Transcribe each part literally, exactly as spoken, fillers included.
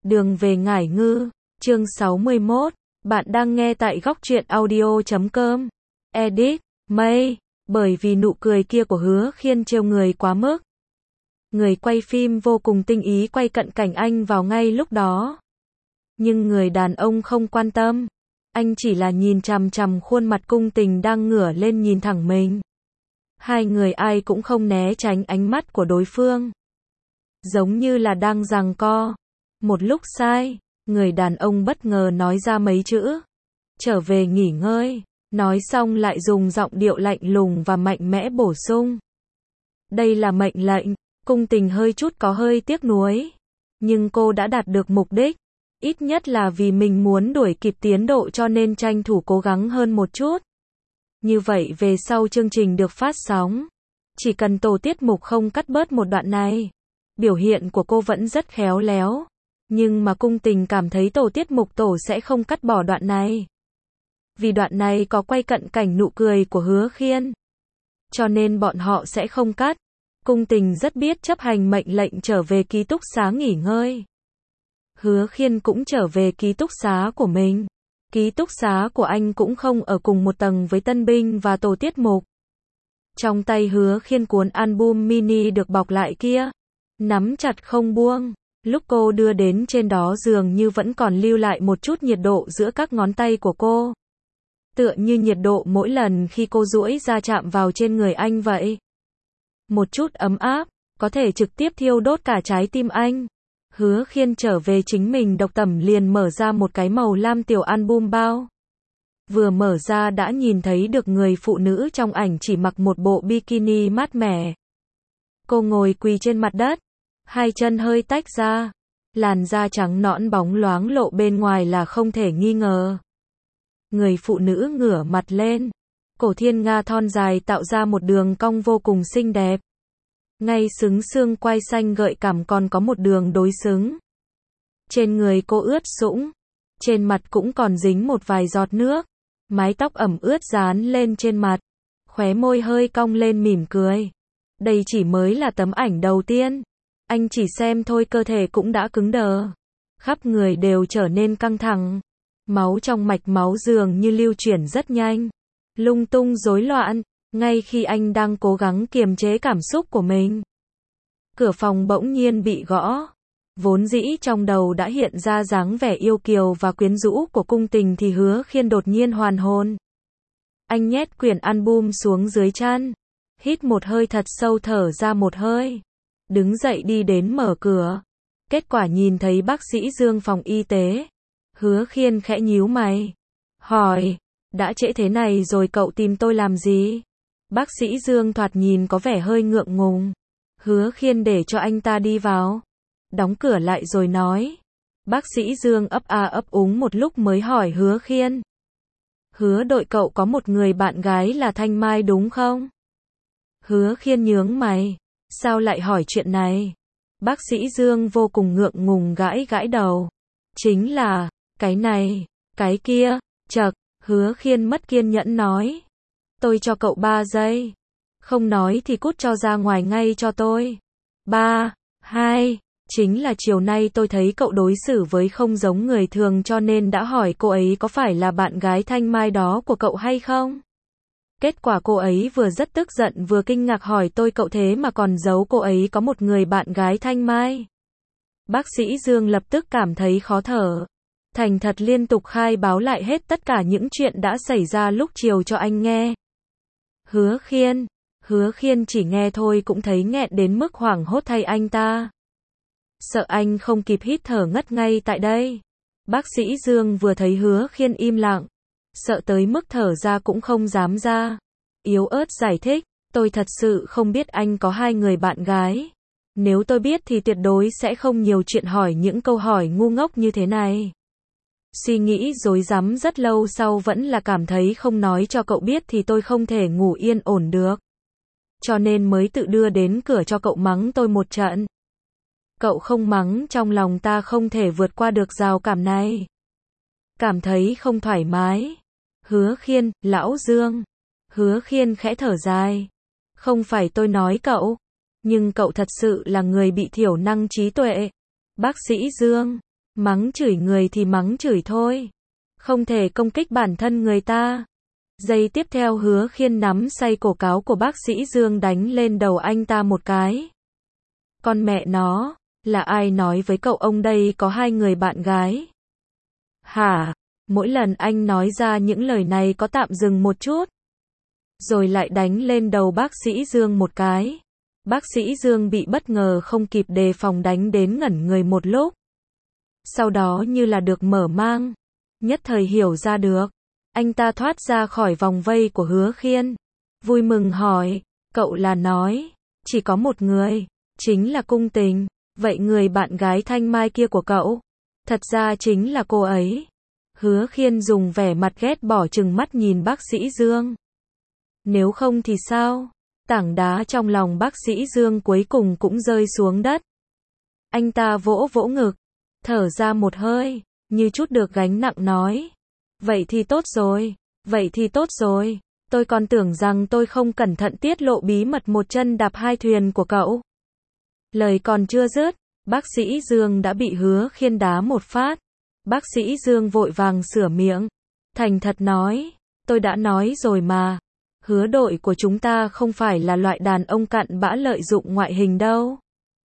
Đường về Ngải Ngư, chương sáu mươi mốt, bạn đang nghe tại góc truyện audio chấm com. Edit, Mây, bởi vì nụ cười kia của Hứa Khiên trêu người quá mức. Người quay phim vô cùng tinh ý quay cận cảnh anh vào ngay lúc đó. Nhưng người đàn ông không quan tâm. Anh chỉ là nhìn chằm chằm khuôn mặt cung tình đang ngửa lên nhìn thẳng mình. Hai người ai cũng không né tránh ánh mắt của đối phương. Giống như là đang giằng co. Một lúc sai, người đàn ông bất ngờ nói ra mấy chữ. Trở về nghỉ ngơi. Nói xong lại dùng giọng điệu lạnh lùng và mạnh mẽ bổ sung. Đây là mệnh lệnh. Cung tình hơi chút có hơi tiếc nuối. Nhưng cô đã đạt được mục đích. Ít nhất là vì mình muốn đuổi kịp tiến độ cho nên tranh thủ cố gắng hơn một chút. Như vậy về sau chương trình được phát sóng. Chỉ cần tổ tiết mục không cắt bớt một đoạn này. Biểu hiện của cô vẫn rất khéo léo. Nhưng mà cung tình cảm thấy tổ tiết mục tổ sẽ không cắt bỏ đoạn này. Vì đoạn này có quay cận cảnh nụ cười của Hứa Khiên. Cho nên bọn họ sẽ không cắt. Cung tình rất biết chấp hành mệnh lệnh trở về ký túc xá nghỉ ngơi. Hứa Khiên cũng trở về ký túc xá của mình. Ký túc xá của anh cũng không ở cùng một tầng với tân binh và tổ tiết mục. Trong tay Hứa Khiên cuốn album mini được bọc lại kia. Nắm chặt không buông. Lúc cô đưa đến trên đó dường như vẫn còn lưu lại một chút nhiệt độ giữa các ngón tay của cô. Tựa như nhiệt độ mỗi lần khi cô duỗi ra chạm vào trên người anh vậy. Một chút ấm áp, có thể trực tiếp thiêu đốt cả trái tim anh. Hứa Khiên trở về chính mình độc tẩm liền mở ra một cái màu lam tiểu album bao. Vừa mở ra đã nhìn thấy được người phụ nữ trong ảnh chỉ mặc một bộ bikini mát mẻ. Cô ngồi quỳ trên mặt đất, hai chân hơi tách ra, làn da trắng nõn bóng loáng lộ bên ngoài là không thể nghi ngờ. Người phụ nữ ngửa mặt lên, cổ thiên nga thon dài tạo ra một đường cong vô cùng xinh đẹp. Ngay xứng xương quai xanh gợi cảm còn có một đường đối xứng. Trên người cô ướt sũng, trên mặt cũng còn dính một vài giọt nước. Mái tóc ẩm ướt dán lên trên mặt, khóe môi hơi cong lên mỉm cười. Đây chỉ mới là tấm ảnh đầu tiên. Anh chỉ xem thôi cơ thể cũng đã cứng đờ. Khắp người đều trở nên căng thẳng. Máu trong mạch máu dường như lưu chuyển rất nhanh. Lung tung rối loạn. Ngay khi anh đang cố gắng kiềm chế cảm xúc của mình. Cửa phòng bỗng nhiên bị gõ. Vốn dĩ trong đầu đã hiện ra dáng vẻ yêu kiều và quyến rũ của cung tình thì Hứa Khiên đột nhiên hoàn hồn. Anh nhét quyển album xuống dưới chăn. Hít một hơi thật sâu thở ra một hơi. Đứng dậy đi đến mở cửa. Kết quả nhìn thấy bác sĩ Dương phòng y tế. Hứa Khiên khẽ nhíu mày. Hỏi, đã trễ thế này rồi cậu tìm tôi làm gì? Bác sĩ Dương thoạt nhìn có vẻ hơi ngượng ngùng. Hứa Khiên để cho anh ta đi vào. Đóng cửa lại rồi nói. Bác sĩ Dương ấp a ấp úng một lúc mới hỏi Hứa Khiên. Hứa đội cậu có một người bạn gái là Thanh Mai đúng không? Hứa Khiên nhướng mày. Sao lại hỏi chuyện này? Bác sĩ Dương vô cùng ngượng ngùng gãi gãi đầu. Chính là, cái này, cái kia, chậc, Hứa Khiên mất kiên nhẫn nói. Tôi cho cậu ba giây. Không nói thì cút cho ra ngoài ngay cho tôi. Ba, hai, chính là chiều nay tôi thấy cậu đối xử với không giống người thường cho nên đã hỏi cô ấy có phải là bạn gái Thanh Mai đó của cậu hay không? Kết quả cô ấy vừa rất tức giận vừa kinh ngạc hỏi tôi cậu thế mà còn giấu cô ấy có một người bạn gái Thanh Mai. Bác sĩ Dương lập tức cảm thấy khó thở. Thành thật liên tục khai báo lại hết tất cả những chuyện đã xảy ra lúc chiều cho anh nghe. Hứa Khiên, Hứa Khiên chỉ nghe thôi cũng thấy nghẹn đến mức hoảng hốt thay anh ta. Sợ anh không kịp hít thở ngất ngay tại đây. Bác sĩ Dương vừa thấy Hứa Khiên im lặng, sợ tới mức thở ra cũng không dám ra. Yếu ớt giải thích, tôi thật sự không biết anh có hai người bạn gái. Nếu tôi biết thì tuyệt đối sẽ không nhiều chuyện hỏi những câu hỏi ngu ngốc như thế này. Suy nghĩ rối rắm rất lâu sau vẫn là cảm thấy không nói cho cậu biết thì tôi không thể ngủ yên ổn được. Cho nên mới tự đưa đến cửa cho cậu mắng tôi một trận. Cậu không mắng trong lòng ta không thể vượt qua được rào cản này. Cảm thấy không thoải mái. Hứa Khiên, lão Dương. Hứa Khiên khẽ thở dài. Không phải tôi nói cậu. Nhưng cậu thật sự là người bị thiểu năng trí tuệ. Bác sĩ Dương. Mắng chửi người thì mắng chửi thôi. Không thể công kích bản thân người ta. Giây tiếp theo Hứa Khiên nắm say cổ cáo của bác sĩ Dương đánh lên đầu anh ta một cái. Con mẹ nó, là ai nói với cậu ông đây có hai người bạn gái? Hả? Mỗi lần anh nói ra những lời này có tạm dừng một chút. Rồi lại đánh lên đầu bác sĩ Dương một cái. Bác sĩ Dương bị bất ngờ không kịp đề phòng đánh đến ngẩn người một lúc. Sau đó như là được mở mang. Nhất thời hiểu ra được. Anh ta thoát ra khỏi vòng vây của Hứa Khiên. Vui mừng hỏi, cậu là nói, chỉ có một người, chính là Cung Tình. Vậy người bạn gái thanh mai kia của cậu? Thật ra chính là cô ấy. Hứa Khiên dùng vẻ mặt ghét bỏ trừng mắt nhìn bác sĩ Dương. Nếu không thì sao? Tảng đá trong lòng bác sĩ Dương cuối cùng cũng rơi xuống đất. Anh ta vỗ vỗ ngực, thở ra một hơi, như chút được gánh nặng nói. Vậy thì tốt rồi, vậy thì tốt rồi, tôi còn tưởng rằng tôi không cẩn thận tiết lộ bí mật một chân đạp hai thuyền của cậu. Lời còn chưa dứt, bác sĩ Dương đã bị Hứa Khiên đá một phát. Bác sĩ Dương vội vàng sửa miệng, thành thật nói, tôi đã nói rồi mà. Hứa đội của chúng ta không phải là loại đàn ông cặn bã lợi dụng ngoại hình đâu.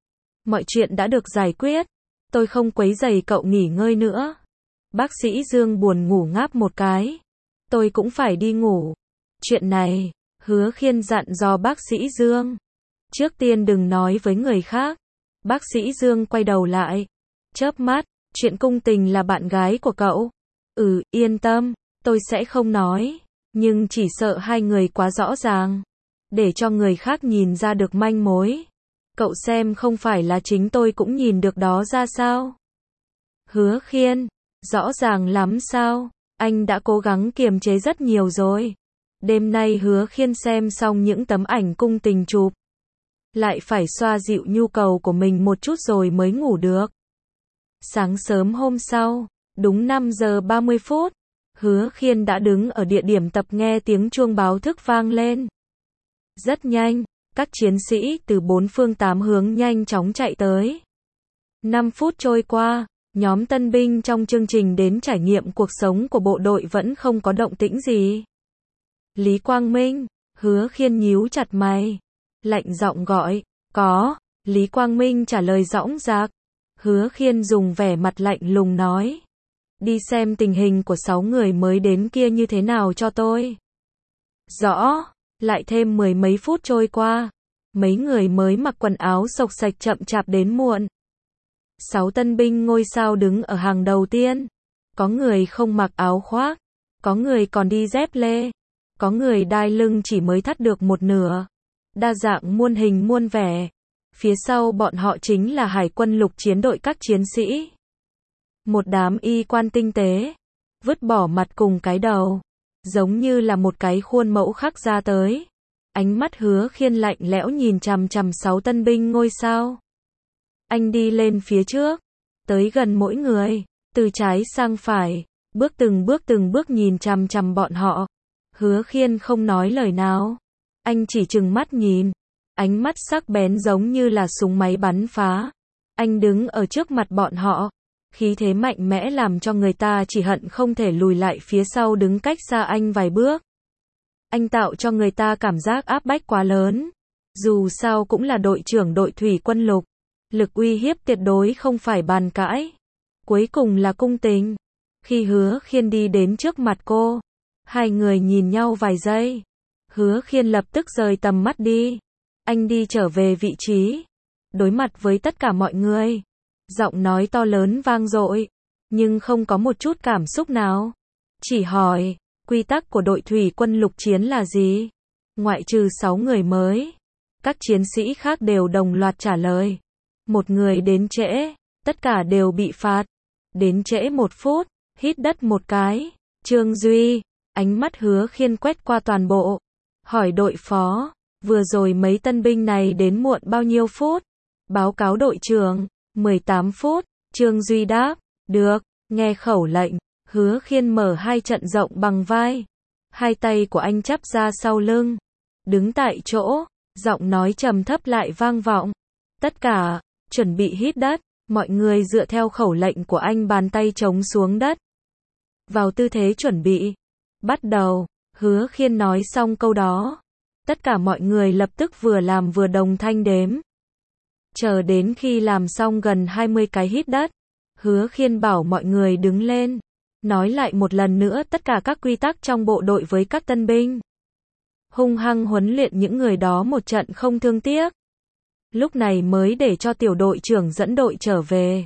Mọi chuyện đã được giải quyết, tôi không quấy rầy cậu nghỉ ngơi nữa. Bác sĩ Dương buồn ngủ ngáp một cái. Tôi cũng phải đi ngủ. Chuyện này, Hứa Khiên dặn dò bác sĩ Dương. Trước tiên đừng nói với người khác. Bác sĩ Dương quay đầu lại. Chớp mắt, chuyện Cung Tình là bạn gái của cậu. Ừ, yên tâm, tôi sẽ không nói. Nhưng chỉ sợ hai người quá rõ ràng. Để cho người khác nhìn ra được manh mối. Cậu xem không phải là chính tôi cũng nhìn được đó ra sao? Hứa Khiên, rõ ràng lắm sao? Anh đã cố gắng kiềm chế rất nhiều rồi. Đêm nay Hứa Khiên xem xong những tấm ảnh Cung Tình chụp. Lại phải xoa dịu nhu cầu của mình một chút rồi mới ngủ được. Sáng sớm hôm sau, đúng năm giờ ba mươi phút, Hứa Khiên đã đứng ở địa điểm tập nghe tiếng chuông báo thức vang lên. Rất nhanh, các chiến sĩ từ bốn phương tám hướng nhanh chóng chạy tới. năm phút trôi qua, nhóm tân binh trong chương trình đến trải nghiệm cuộc sống của bộ đội vẫn không có động tĩnh gì. Lý Quang Minh, Hứa Khiên nhíu chặt mày, lạnh giọng gọi, có. Lý Quang Minh trả lời dõng dạc. Hứa Khiên dùng vẻ mặt lạnh lùng nói, đi xem tình hình của sáu người mới đến kia như thế nào cho tôi. Rõ. Lại thêm mười mấy phút trôi qua, mấy người mới mặc quần áo xộc xạch chậm chạp đến muộn. Sáu tân binh ngôi sao đứng ở hàng đầu tiên. Có người không mặc áo khoác, có người còn đi dép lê, có người đai lưng chỉ mới thắt được một nửa. Đa dạng muôn hình muôn vẻ. Phía sau bọn họ chính là hải quân lục chiến đội các chiến sĩ. Một đám y quan tinh tế, vứt bỏ mặt cùng cái đầu, giống như là một cái khuôn mẫu khắc ra tới. Ánh mắt Hứa Khiên lạnh lẽo nhìn chằm chằm sáu tân binh ngôi sao. Anh đi lên phía trước, tới gần mỗi người, từ trái sang phải, bước từng bước từng bước nhìn chằm chằm bọn họ. Hứa Khiên không nói lời nào, anh chỉ trừng mắt nhìn, ánh mắt sắc bén giống như là súng máy bắn phá. Anh đứng ở trước mặt bọn họ, khí thế mạnh mẽ làm cho người ta chỉ hận không thể lùi lại phía sau đứng cách xa anh vài bước. Anh tạo cho người ta cảm giác áp bách quá lớn. Dù sao cũng là đội trưởng đội thủy quân lục, lực uy hiếp tuyệt đối không phải bàn cãi. Cuối cùng là Cung Tình. Khi Hứa Khiên đi đến trước mặt cô, hai người nhìn nhau vài giây. Hứa Khiên lập tức rời tầm mắt đi. Anh đi trở về vị trí, đối mặt với tất cả mọi người. Giọng nói to lớn vang dội, nhưng không có một chút cảm xúc nào. Chỉ hỏi, quy tắc của đội thủy quân lục chiến là gì? Ngoại trừ sáu người mới, các chiến sĩ khác đều đồng loạt trả lời. Một người đến trễ, tất cả đều bị phạt. Đến trễ một phút, hít đất một cái. Trương Duy, ánh mắt Hứa Khiên quét qua toàn bộ. Hỏi đội phó, vừa rồi mấy tân binh này đến muộn bao nhiêu phút? Báo cáo đội trưởng, mười tám phút. Trương Duy đáp, được, nghe khẩu lệnh. Hứa Khiên mở hai trận rộng bằng vai. Hai tay của anh chắp ra sau lưng. Đứng tại chỗ, giọng nói trầm thấp lại vang vọng. Tất cả, chuẩn bị hít đất. Mọi người dựa theo khẩu lệnh của anh bàn tay trống xuống đất. Vào tư thế chuẩn bị. Bắt đầu. Hứa Khiên nói xong câu đó. Tất cả mọi người lập tức vừa làm vừa đồng thanh đếm. Chờ đến khi làm xong gần hai mươi cái hít đất. Hứa Khiên bảo mọi người đứng lên. Nói lại một lần nữa tất cả các quy tắc trong bộ đội với các tân binh. Hung hăng huấn luyện những người đó một trận không thương tiếc. Lúc này mới để cho tiểu đội trưởng dẫn đội trở về.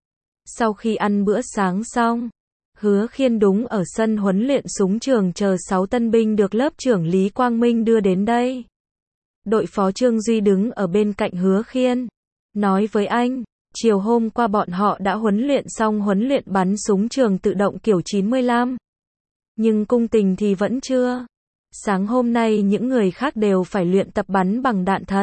Sau khi ăn bữa sáng xong, Hứa Khiên đúng ở sân huấn luyện súng trường chờ sáu tân binh được lớp trưởng Lý Quang Minh đưa đến đây. Đội phó Trương Duy đứng ở bên cạnh Hứa Khiên. Nói với anh, chiều hôm qua bọn họ đã huấn luyện xong huấn luyện bắn súng trường tự động kiểu chín mươi lăm. Nhưng cung tình thì vẫn chưa. Sáng hôm nay những người khác đều phải luyện tập bắn bằng đạn thật.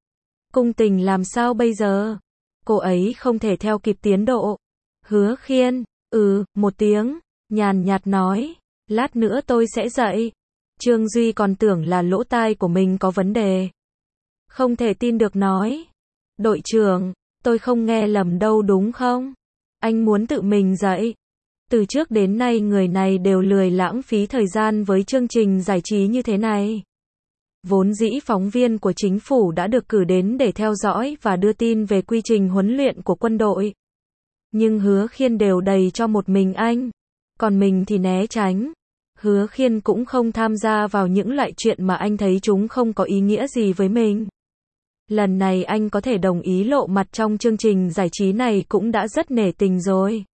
Cung tình làm sao bây giờ? Cô ấy không thể theo kịp tiến độ. Hứa Khiên, ừ, một tiếng, nhàn nhạt nói, lát nữa tôi sẽ dậy. Trương Duy còn tưởng là lỗ tai của mình có vấn đề. Không thể tin được nói, đội trưởng, tôi không nghe lầm đâu đúng không? Anh muốn tự mình dậy. Từ trước đến nay người này đều lười lãng phí thời gian với chương trình giải trí như thế này. Vốn dĩ phóng viên của chính phủ đã được cử đến để theo dõi và đưa tin về quy trình huấn luyện của quân đội. Nhưng Hứa Khiên đều đầy cho một mình anh. Còn mình thì né tránh. Hứa Khiên cũng không tham gia vào những loại chuyện mà anh thấy chúng không có ý nghĩa gì với mình. Lần này anh có thể đồng ý lộ mặt trong chương trình giải trí này cũng đã rất nể tình rồi.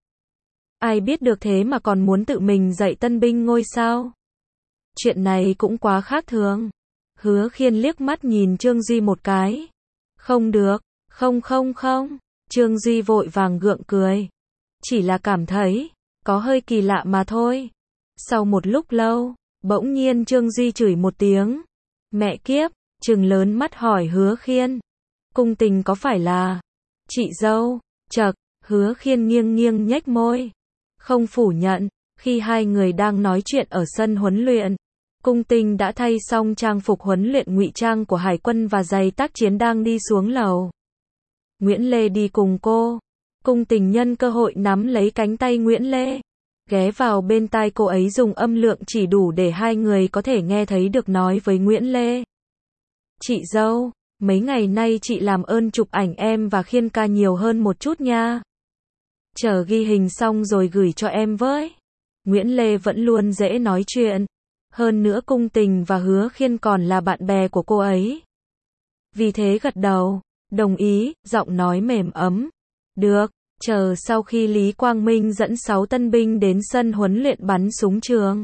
Ai biết được thế mà còn muốn tự mình dạy tân binh ngôi sao? Chuyện này cũng quá khác thường. Hứa Khiên liếc mắt nhìn Trương Duy một cái. Không được, không không không. Trương Duy vội vàng gượng cười. Chỉ là cảm thấy, có hơi kỳ lạ mà thôi. Sau một lúc lâu, bỗng nhiên Trương Duy chửi một tiếng. Mẹ kiếp, trừng lớn mắt hỏi Hứa Khiên. Cung tình có phải là chị dâu? Chậc, Hứa Khiên nghiêng nghiêng nhếch môi. Không phủ nhận, khi hai người đang nói chuyện ở sân huấn luyện. Cung tình đã thay xong trang phục huấn luyện ngụy trang của hải quân và giày tác chiến đang đi xuống lầu. Nguyễn Lê đi cùng cô. Cung tình nhân cơ hội nắm lấy cánh tay Nguyễn Lê. Ghé vào bên tai cô ấy dùng âm lượng chỉ đủ để hai người có thể nghe thấy được nói với Nguyễn Lê. Chị dâu, mấy ngày nay chị làm ơn chụp ảnh em và Khiên ca nhiều hơn một chút nha. Chờ ghi hình xong rồi gửi cho em với. Nguyễn Lê vẫn luôn dễ nói chuyện. Hơn nữa cung tình và Hứa Khiên còn là bạn bè của cô ấy. Vì thế gật đầu, đồng ý, giọng nói mềm ấm. Được, chờ sau khi Lý Quang Minh dẫn sáu tân binh đến sân huấn luyện bắn súng trường.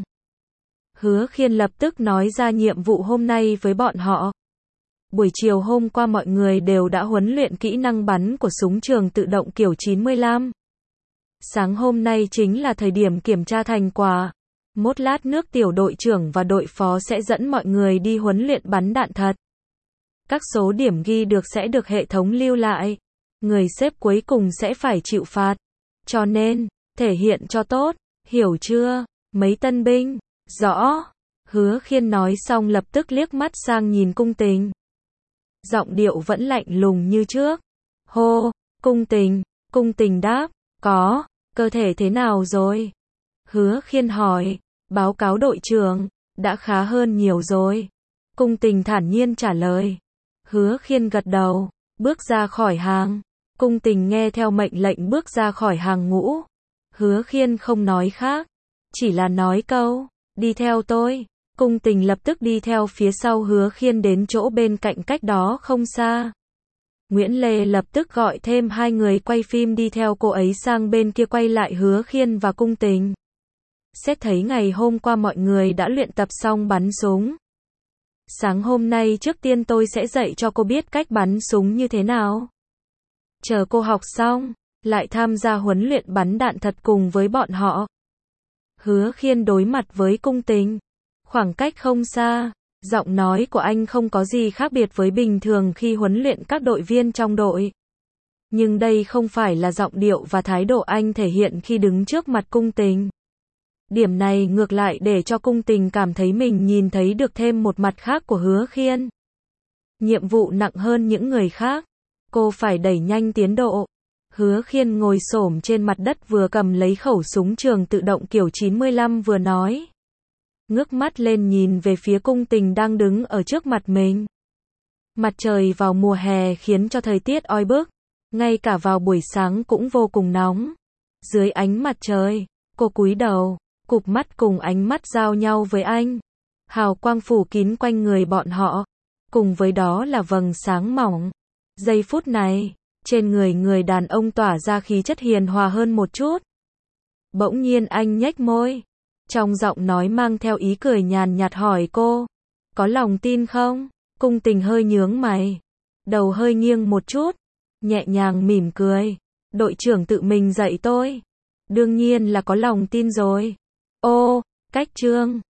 Hứa Khiên lập tức nói ra nhiệm vụ hôm nay với bọn họ. Buổi chiều hôm qua mọi người đều đã huấn luyện kỹ năng bắn của súng trường tự động kiểu chín mươi lăm. Sáng hôm nay chính là thời điểm kiểm tra thành quả. Một lát nước tiểu đội trưởng và đội phó sẽ dẫn mọi người đi huấn luyện bắn đạn thật. Các số điểm ghi được sẽ được hệ thống lưu lại. Người xếp cuối cùng sẽ phải chịu phạt. Cho nên, thể hiện cho tốt, hiểu chưa? Mấy tân binh, rõ. Hứa Khiên nói xong lập tức liếc mắt sang nhìn cung tình. Giọng điệu vẫn lạnh lùng như trước. Hô, cung tình, cung tình đáp, có, cơ thể thế nào rồi? Hứa Khiên hỏi, báo cáo đội trưởng, đã khá hơn nhiều rồi. Cung tình thản nhiên trả lời. Hứa Khiên gật đầu, bước ra khỏi hàng. Cung tình nghe theo mệnh lệnh bước ra khỏi hàng ngũ. Hứa Khiên không nói khác, chỉ là nói câu, đi theo tôi. Cung tình lập tức đi theo phía sau Hứa Khiên đến chỗ bên cạnh cách đó không xa. Nguyễn Lê lập tức gọi thêm hai người quay phim đi theo cô ấy sang bên kia quay lại Hứa Khiên và cung tình. Xét thấy ngày hôm qua mọi người đã luyện tập xong bắn súng. Sáng hôm nay trước tiên tôi sẽ dạy cho cô biết cách bắn súng như thế nào. Chờ cô học xong, lại tham gia huấn luyện bắn đạn thật cùng với bọn họ. Hứa Khiên đối mặt với cung tình. Khoảng cách không xa, giọng nói của anh không có gì khác biệt với bình thường khi huấn luyện các đội viên trong đội. Nhưng đây không phải là giọng điệu và thái độ anh thể hiện khi đứng trước mặt cung tình. Điểm này ngược lại để cho cung tình cảm thấy mình nhìn thấy được thêm một mặt khác của Hứa Khiên. Nhiệm vụ nặng hơn những người khác. Cô phải đẩy nhanh tiến độ. Hứa Khiên ngồi xổm trên mặt đất vừa cầm lấy khẩu súng trường tự động kiểu chín mươi lăm vừa nói. Ngước mắt lên nhìn về phía Cung Tình đang đứng ở trước mặt mình. Mặt trời vào mùa hè khiến cho thời tiết oi bức, ngay cả vào buổi sáng cũng vô cùng nóng. Dưới ánh mặt trời, cô cúi đầu, cụp mắt cùng ánh mắt giao nhau với anh. Hào quang phủ kín quanh người bọn họ, cùng với đó là vầng sáng mỏng. Giây phút này, trên người người đàn ông tỏa ra khí chất hiền hòa hơn một chút. Bỗng nhiên anh nhếch môi, trong giọng nói mang theo ý cười nhàn nhạt hỏi cô, có lòng tin không? Cung Tình hơi nhướng mày, đầu hơi nghiêng một chút, nhẹ nhàng mỉm cười, đội trưởng tự mình dạy tôi, đương nhiên là có lòng tin rồi. Ô, cách chương